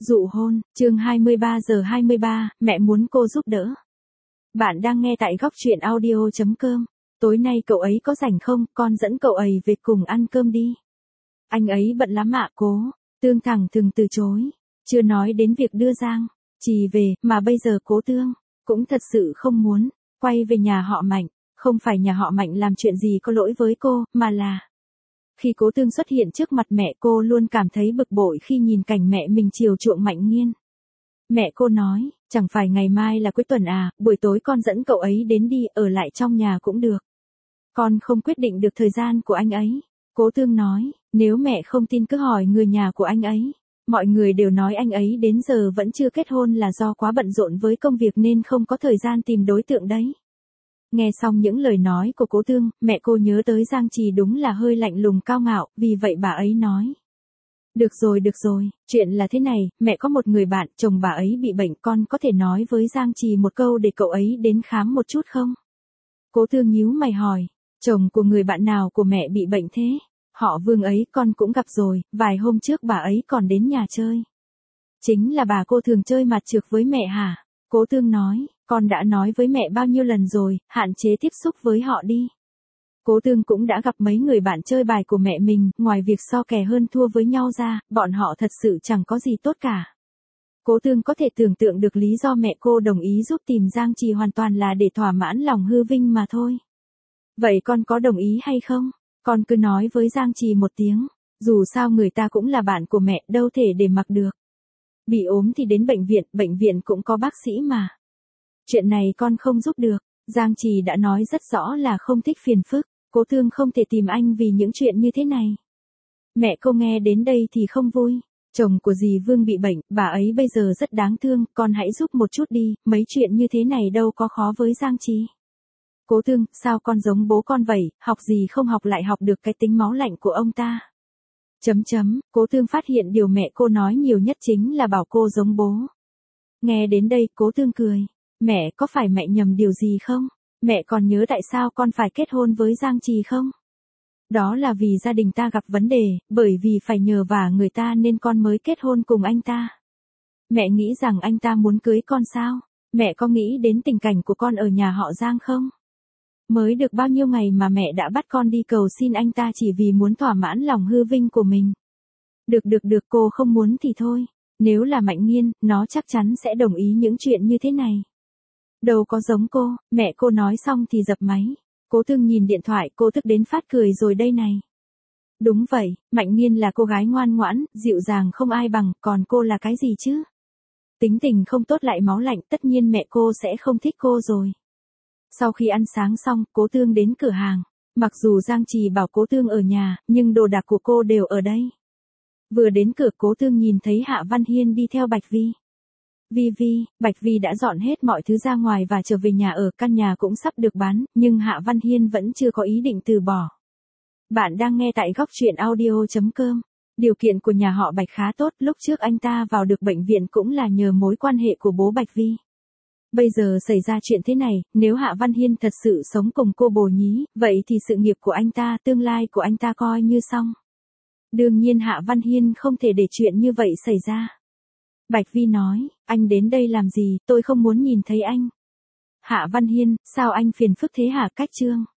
Dụ hôn, chương 23:23, mẹ muốn cô giúp đỡ. Bạn đang nghe tại góc truyện audio.com. Tối nay cậu ấy có rảnh không, con dẫn cậu ấy về cùng ăn cơm đi. Anh ấy bận lắm ạ Cố. Tương thẳng thừng từ chối. Chưa nói đến việc đưa Giang Trì về, mà bây giờ Cố Tương cũng thật sự không muốn quay về nhà họ Mạnh. Không phải nhà họ Mạnh làm chuyện gì có lỗi với cô, mà là khi Cố Tương xuất hiện trước mặt mẹ, cô luôn cảm thấy bực bội khi nhìn cảnh mẹ mình chiều chuộng Mạnh Nghiên. Mẹ cô nói, chẳng phải ngày mai là cuối tuần à, buổi tối con dẫn cậu ấy đến đi, ở lại trong nhà cũng được. Con không quyết định được thời gian của anh ấy. Cố Tương nói, nếu mẹ không tin cứ hỏi người nhà của anh ấy. Mọi người đều nói anh ấy đến giờ vẫn chưa kết hôn là do quá bận rộn với công việc nên không có thời gian tìm đối tượng đấy. Nghe xong những lời nói của Cố Tương, mẹ cô nhớ tới Giang Trì đúng là hơi lạnh lùng cao ngạo, vì vậy bà ấy nói. Được rồi, chuyện là thế này, mẹ có một người bạn, chồng bà ấy bị bệnh, con có thể nói với Giang Trì một câu để cậu ấy đến khám một chút không? Cố Tương nhíu mày hỏi, chồng của người bạn nào của mẹ bị bệnh thế? Họ Vương ấy con cũng gặp rồi, vài hôm trước bà ấy còn đến nhà chơi. Chính là bà cô thường chơi mặt trược với mẹ hả? Cố Tương nói, con đã nói với mẹ bao nhiêu lần rồi, hạn chế tiếp xúc với họ đi. Cố Tương cũng đã gặp mấy người bạn chơi bài của mẹ mình, ngoài việc so kè hơn thua với nhau ra, bọn họ thật sự chẳng có gì tốt cả. Cố Tương có thể tưởng tượng được lý do mẹ cô đồng ý giúp tìm Giang Trì hoàn toàn là để thỏa mãn lòng hư vinh mà thôi. Vậy con có đồng ý hay không? Con cứ nói với Giang Trì một tiếng, dù sao người ta cũng là bạn của mẹ, đâu thể để mặc được. Bị ốm thì đến bệnh viện cũng có bác sĩ mà. Chuyện này con không giúp được, Giang Trì đã nói rất rõ là không thích phiền phức, Cố Tương không thể tìm anh vì những chuyện như thế này. Mẹ cô nghe đến đây thì không vui, chồng của dì Vương bị bệnh, bà ấy bây giờ rất đáng thương, con hãy giúp một chút đi, mấy chuyện như thế này đâu có khó với Giang Trì. Cố Tương, sao con giống bố con vậy, học gì không học lại học được cái tính máu lạnh của ông ta. Cố Tương phát hiện điều mẹ cô nói nhiều nhất chính là bảo cô giống bố. Nghe đến đây, Cố Tương cười. Mẹ, có phải mẹ nhầm điều gì không? Mẹ còn nhớ tại sao con phải kết hôn với Giang Trì không? Đó là vì gia đình ta gặp vấn đề, bởi vì phải nhờ vả người ta nên con mới kết hôn cùng anh ta. Mẹ nghĩ rằng anh ta muốn cưới con sao? Mẹ có nghĩ đến tình cảnh của con ở nhà họ Giang không? Mới được bao nhiêu ngày mà mẹ đã bắt con đi cầu xin anh ta chỉ vì muốn thỏa mãn lòng hư vinh của mình. Được, cô không muốn thì thôi. Nếu là Mạnh Nghiên, nó chắc chắn sẽ đồng ý những chuyện như thế này. Đâu có giống cô, mẹ cô nói xong thì dập máy. Cố Tương nhìn điện thoại, cô tức đến phát cười rồi đây này. Đúng vậy, Mạnh Nghiên là cô gái ngoan ngoãn, dịu dàng không ai bằng, còn cô là cái gì chứ? Tính tình không tốt lại máu lạnh, tất nhiên mẹ cô sẽ không thích cô rồi. Sau khi ăn sáng xong, Cố Tương đến cửa hàng. Mặc dù Giang Trì bảo Cố Tương ở nhà, nhưng đồ đạc của cô đều ở đây. Vừa đến cửa, Cố Tương nhìn thấy Hạ Văn Hiên đi theo Bạch Vi. Bạch Vi đã dọn hết mọi thứ ra ngoài và trở về nhà ở, căn nhà cũng sắp được bán, nhưng Hạ Văn Hiên vẫn chưa có ý định từ bỏ. Bạn đang nghe tại góc truyện audio.com. Điều kiện của nhà họ Bạch khá tốt, lúc trước anh ta vào được bệnh viện cũng là nhờ mối quan hệ của bố Bạch Vi. Bây giờ xảy ra chuyện thế này, nếu Hạ Văn Hiên thật sự sống cùng cô bồ nhí, vậy thì sự nghiệp của anh ta, tương lai của anh ta coi như xong. Đương nhiên Hạ Văn Hiên không thể để chuyện như vậy xảy ra. Bạch Vi nói, anh đến đây làm gì, tôi không muốn nhìn thấy anh. Hạ Văn Hiên, sao anh phiền phức thế hả? Cách Trương